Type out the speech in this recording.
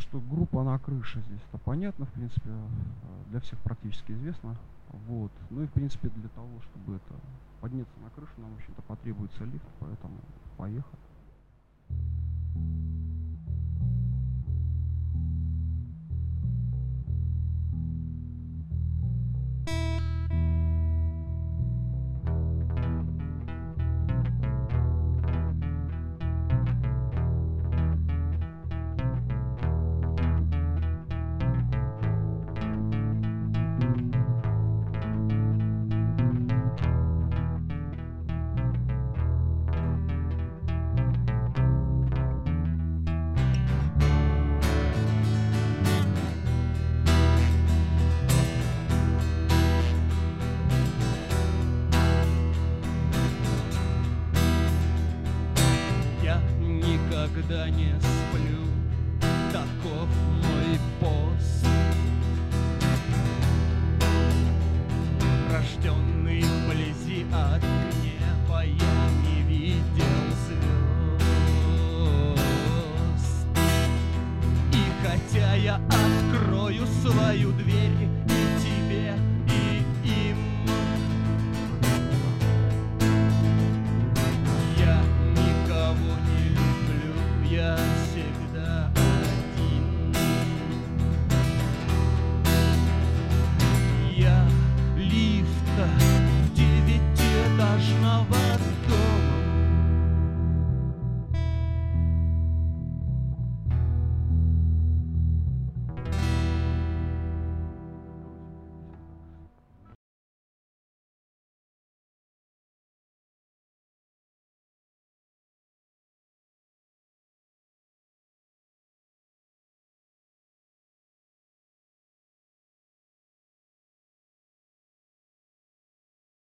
что группа на крыше здесь это понятно, в принципе, для всех практически известно. Вот. Ну и в принципе для того, чтобы это подняться на крышу, нам, в общем-то, потребуется лифт, поэтому поехали. Никогда не сплю, таков мой пост. Рожденный вблизи от неба, я не видел звезд. И хотя я открою свою дверь,